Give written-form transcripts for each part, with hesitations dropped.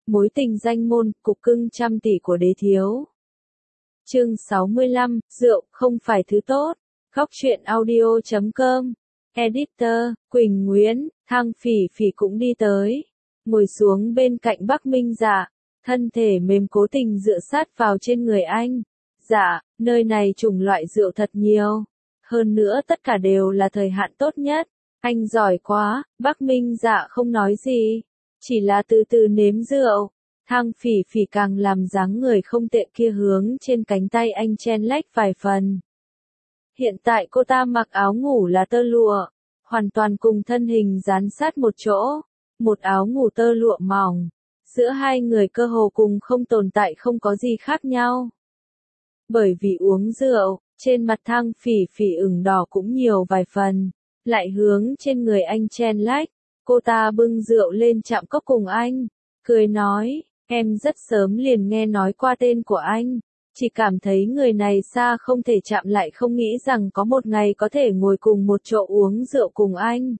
Mối tình danh môn, cục cưng trăm tỷ của đế thiếu. Chương 65, rượu không phải thứ tốt. Góc truyện audio.com. Editor, Quỳnh Nguyễn, Thang Phỉ Phỉ cũng đi tới. Ngồi xuống bên cạnh Bắc Minh Dạ. Thân thể mềm cố tình dựa sát vào trên người anh. Dạ, nơi này chủng loại rượu thật nhiều. Hơn nữa tất cả đều là thời hạn tốt nhất. Anh giỏi quá, Bắc Minh Dạ không nói gì. Chỉ là từ từ nếm rượu. Thang Phỉ Phỉ càng làm dáng người không tệ kia hướng trên cánh tay anh chen lách vài phần. Hiện tại cô ta mặc áo ngủ là tơ lụa, hoàn toàn cùng thân hình dán sát một chỗ, một áo ngủ tơ lụa mỏng. Giữa hai người cơ hồ cùng không tồn tại, không có gì khác nhau. Bởi vì uống rượu, trên mặt Thang Phỉ Phỉ ửng đỏ cũng nhiều vài phần, lại hướng trên người anh chen lách. Cô ta bưng rượu lên chạm cốc cùng anh, cười nói, em rất sớm liền nghe nói qua tên của anh, chỉ cảm thấy người này xa không thể chạm, lại không nghĩ rằng có một ngày có thể ngồi cùng một chỗ uống rượu cùng anh.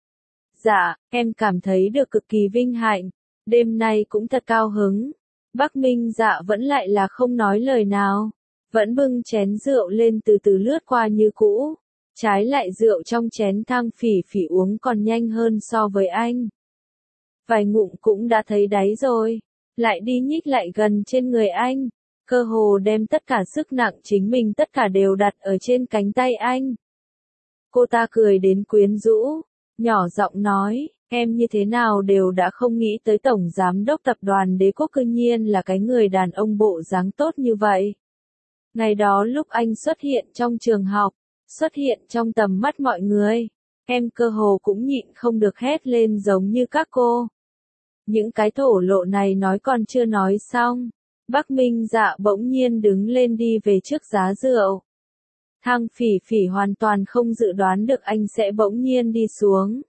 Dạ, em cảm thấy được cực kỳ vinh hạnh, đêm nay cũng thật cao hứng. Bắc Minh Dạ vẫn lại là không nói lời nào, vẫn bưng chén rượu lên từ từ lướt qua như cũ. Trái lại rượu trong chén Thang Phỉ Phỉ uống còn nhanh hơn so với anh. Vài ngụm cũng đã thấy đáy rồi, lại đi nhích lại gần trên người anh, cơ hồ đem tất cả sức nặng chính mình tất cả đều đặt ở trên cánh tay anh. Cô ta cười đến quyến rũ, nhỏ giọng nói, em như thế nào đều đã không nghĩ tới tổng giám đốc tập đoàn Đế Quốc cư nhiên là cái người đàn ông bộ dáng tốt như vậy. Ngày đó lúc anh xuất hiện trong trường học, xuất hiện trong tầm mắt mọi người, em cơ hồ cũng nhịn không được hét lên giống như các cô. Những cái thổ lộ này nói còn chưa nói xong, Bắc Minh Dạ bỗng nhiên đứng lên đi về trước giá rượu. Thang Phỉ Phỉ hoàn toàn không dự đoán được anh sẽ bỗng nhiên đi xuống.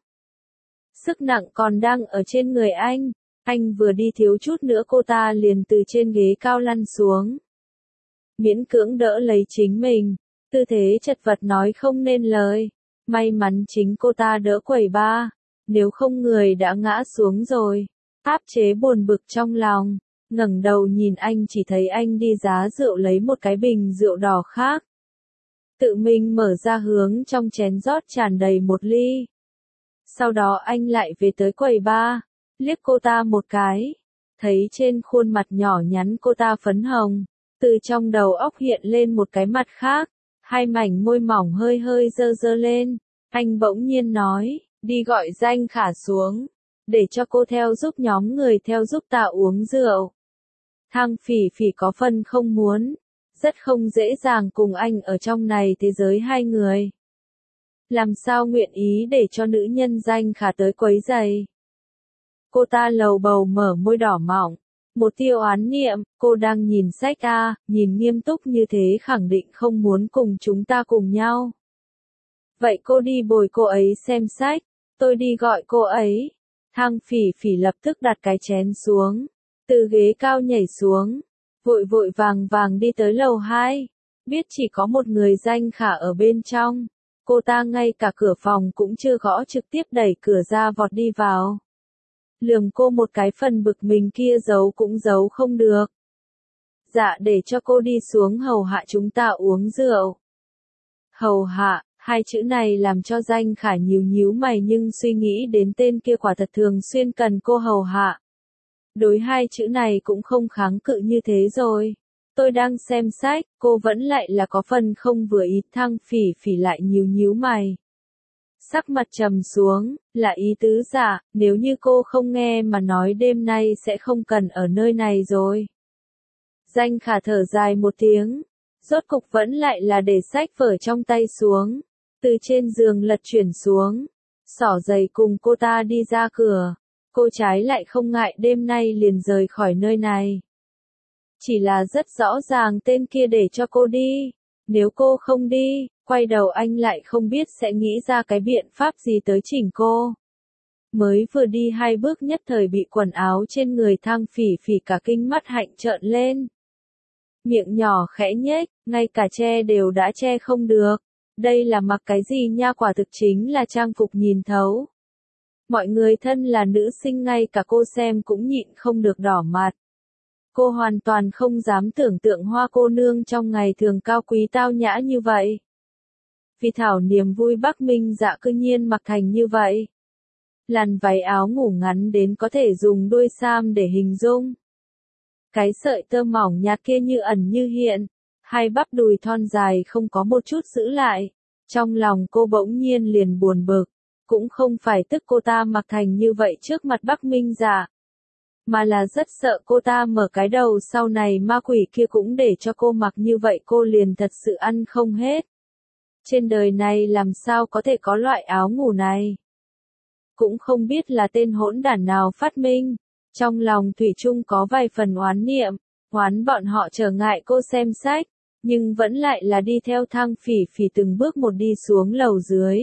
Sức nặng còn đang ở trên người anh vừa đi thiếu chút nữa cô ta liền từ trên ghế cao lăn xuống. Miễn cưỡng đỡ lấy chính mình, tư thế chật vật nói không nên lời. May mắn chính cô ta đỡ quầy ba, nếu không người đã ngã xuống rồi. Áp chế buồn bực trong lòng, ngẩng đầu nhìn anh chỉ thấy anh đi giá rượu lấy một cái bình rượu đỏ khác. Tự mình mở ra hướng trong chén rót tràn đầy một ly. Sau đó anh lại về tới quầy ba, liếc cô ta một cái, thấy trên khuôn mặt nhỏ nhắn cô ta phấn hồng, từ trong đầu óc hiện lên một cái mặt khác, hai mảnh môi mỏng hơi hơi dơ dơ lên, anh bỗng nhiên nói, đi gọi Danh Khả xuống, để cho cô theo giúp nhóm người theo giúp ta uống rượu. Thang Phỉ Phỉ có phần không muốn, rất không dễ dàng cùng anh ở trong này thế giới hai người. Làm sao nguyện ý để cho nữ nhân Danh Khả tới quấy rầy. Cô ta lầu bầu mở môi đỏ mọng, một tia oán niệm, cô đang nhìn sách à, nhìn nghiêm túc như thế khẳng định không muốn cùng chúng ta cùng nhau. Vậy cô đi bồi cô ấy xem sách, tôi đi gọi cô ấy. Thang Phỉ Phỉ lập tức đặt cái chén xuống, từ ghế cao nhảy xuống, vội vội vàng vàng đi tới lầu 2, biết chỉ có một người Danh Khả ở bên trong. Cô ta ngay cả cửa phòng cũng chưa gõ trực tiếp đẩy cửa ra vọt đi vào. Lườm cô một cái, phần bực mình kia giấu cũng giấu không được. Dạ, để cho cô đi xuống hầu hạ chúng ta uống rượu. Hầu hạ, hai chữ này làm cho Danh Khả nhíu nhíu mày, nhưng suy nghĩ đến tên kia quả thật thường xuyên cần cô hầu hạ. Đối hai chữ này cũng không kháng cự như thế rồi. Tôi đang xem sách, cô vẫn lại là có phần không vừa ý. Thang Phỉ Phỉ lại nhíu nhíu mày. Sắc mặt trầm xuống, là ý tứ dạ, nếu như cô không nghe mà nói đêm nay sẽ không cần ở nơi này rồi. Danh Khả thở dài một tiếng, rốt cục vẫn lại là để sách vở trong tay xuống, từ trên giường lật chuyển xuống, xỏ giày cùng cô ta đi ra cửa. Cô trái lại không ngại đêm nay liền rời khỏi nơi này. Chỉ là rất rõ ràng tên kia để cho cô đi, nếu cô không đi, quay đầu anh lại không biết sẽ nghĩ ra cái biện pháp gì tới chỉnh cô. Mới vừa đi hai bước nhất thời bị quần áo trên người Thang Phỉ Phỉ cả kinh, mắt hạnh trợn lên. Miệng nhỏ khẽ nhếch, ngay cả che đều đã che không được. Đây là mặc cái gì nha, quả thực chính là trang phục nhìn thấu. Mọi người thân là nữ sinh ngay cả cô xem cũng nhịn không được đỏ mặt. Cô hoàn toàn không dám tưởng tượng Hoa cô nương trong ngày thường cao quý tao nhã như vậy. Vì thảo niềm vui Bắc Minh Dạ cư nhiên mặc thành như vậy. Làn váy áo ngủ ngắn đến có thể dùng đuôi sam để hình dung. Cái sợi tơ mỏng nhạt kia như ẩn như hiện, hai bắp đùi thon dài không có một chút giữ lại. Trong lòng cô bỗng nhiên liền buồn bực, cũng không phải tức cô ta mặc thành như vậy trước mặt Bắc Minh Dạ, mà là rất sợ cô ta mở cái đầu sau này ma quỷ kia cũng để cho cô mặc như vậy cô liền thật sự ăn không hết. Trên đời này làm sao có thể có loại áo ngủ này? Cũng không biết là tên hỗn đản nào phát minh. Trong lòng Thủy Chung có vài phần oán niệm, oán bọn họ trở ngại cô xem sách, nhưng vẫn lại là đi theo thang phỉ phỉ từng bước một đi xuống lầu dưới.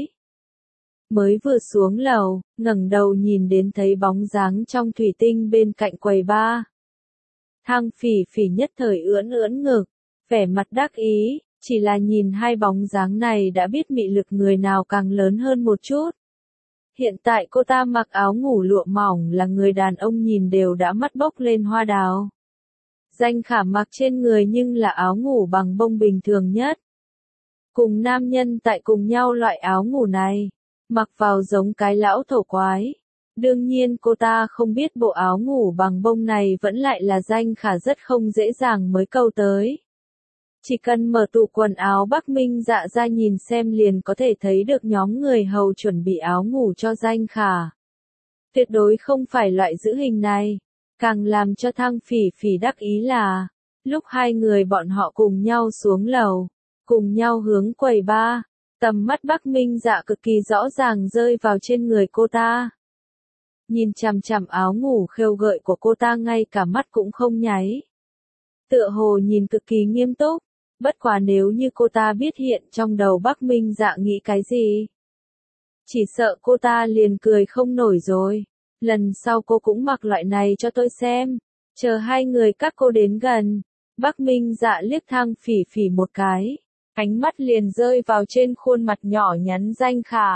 Mới vừa xuống lầu, ngẩng đầu nhìn đến thấy bóng dáng trong thủy tinh bên cạnh quầy bar. Thang phỉ phỉ nhất thời ưỡn ưỡn ngực, vẻ mặt đắc ý, chỉ là nhìn hai bóng dáng này đã biết mị lực người nào càng lớn hơn một chút. Hiện tại cô ta mặc áo ngủ lụa mỏng là người đàn ông nhìn đều đã mắt bốc lên hoa đào. Danh Khả mặc trên người nhưng là áo ngủ bằng bông bình thường nhất. Cùng nam nhân tại cùng nhau loại áo ngủ này, mặc vào giống cái lão thổ quái. Đương nhiên cô ta không biết bộ áo ngủ bằng bông này vẫn lại là Danh Khả rất không dễ dàng mới câu tới. Chỉ cần mở tủ quần áo Bắc Minh Dạ ra nhìn xem liền có thể thấy được nhóm người hầu chuẩn bị áo ngủ cho Danh Khả. Tuyệt đối không phải loại giữ hình này. Càng làm cho Thang phỉ phỉ đắc ý là, lúc hai người bọn họ cùng nhau xuống lầu, cùng nhau hướng quầy bar, tầm mắt Bắc Minh Dạ cực kỳ rõ ràng rơi vào trên người cô ta. Nhìn chằm chằm áo ngủ khêu gợi của cô ta ngay cả mắt cũng không nháy. Tựa hồ nhìn cực kỳ nghiêm túc, bất quá nếu như cô ta biết hiện trong đầu Bắc Minh Dạ nghĩ cái gì. Chỉ sợ cô ta liền cười không nổi rồi. Lần sau cô cũng mặc loại này cho tôi xem. Chờ hai người các cô đến gần. Bắc Minh Dạ liếc Thang phỉ phỉ một cái. Ánh mắt liền rơi vào trên khuôn mặt nhỏ nhắn Danh Khả.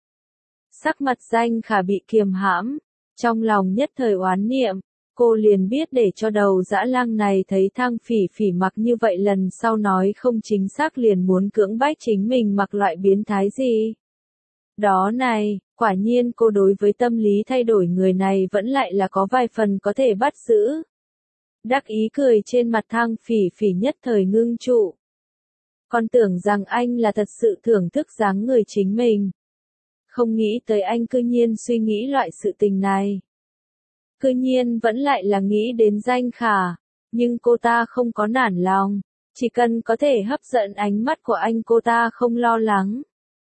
Sắc mặt Danh Khả bị kiềm hãm. Trong lòng nhất thời oán niệm. Cô liền biết để cho đầu dã lang này thấy Thang phỉ phỉ mặc như vậy lần sau nói không chính xác liền muốn cưỡng bách chính mình mặc loại biến thái gì. Đó này, quả nhiên cô đối với tâm lý thay đổi người này vẫn lại là có vài phần có thể bắt giữ. Đắc ý cười trên mặt Thang phỉ phỉ nhất thời ngưng trụ. Con tưởng rằng anh là thật sự thưởng thức dáng người chính mình. Không nghĩ tới anh cư nhiên suy nghĩ loại sự tình này. Cư nhiên vẫn lại là nghĩ đến Danh Khả, nhưng cô ta không có nản lòng, chỉ cần có thể hấp dẫn ánh mắt của anh cô ta không lo lắng.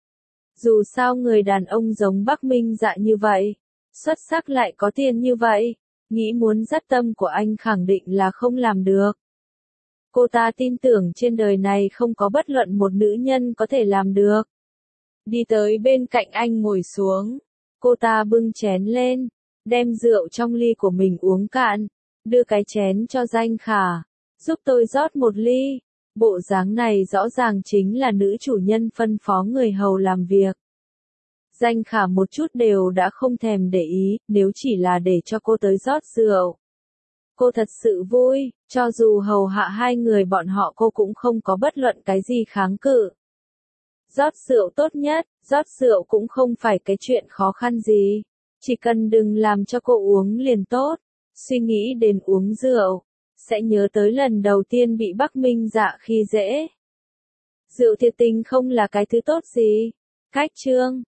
Dù sao người đàn ông giống Bắc Minh Dạ như vậy, xuất sắc lại có tiền như vậy, nghĩ muốn dắt tâm của anh khẳng định là không làm được. Cô ta tin tưởng trên đời này không có bất luận một nữ nhân có thể làm được. Đi tới bên cạnh anh ngồi xuống, cô ta bưng chén lên, đem rượu trong ly của mình uống cạn, đưa cái chén cho Danh Khả, giúp tôi rót một ly. Bộ dáng này rõ ràng chính là nữ chủ nhân phân phó người hầu làm việc. Danh Khả một chút đều đã không thèm để ý, nếu chỉ là để cho cô tới rót rượu. Cô thật sự vui, cho dù hầu hạ hai người bọn họ cô cũng không có bất luận cái gì kháng cự. Rót rượu tốt nhất, rót rượu cũng không phải cái chuyện khó khăn gì. Chỉ cần đừng làm cho cô uống liền tốt. Suy nghĩ đến uống rượu, sẽ nhớ tới lần đầu tiên bị Bắc Minh Dạ khi dễ. Rượu thiệt tình không là cái thứ tốt gì. Cách chương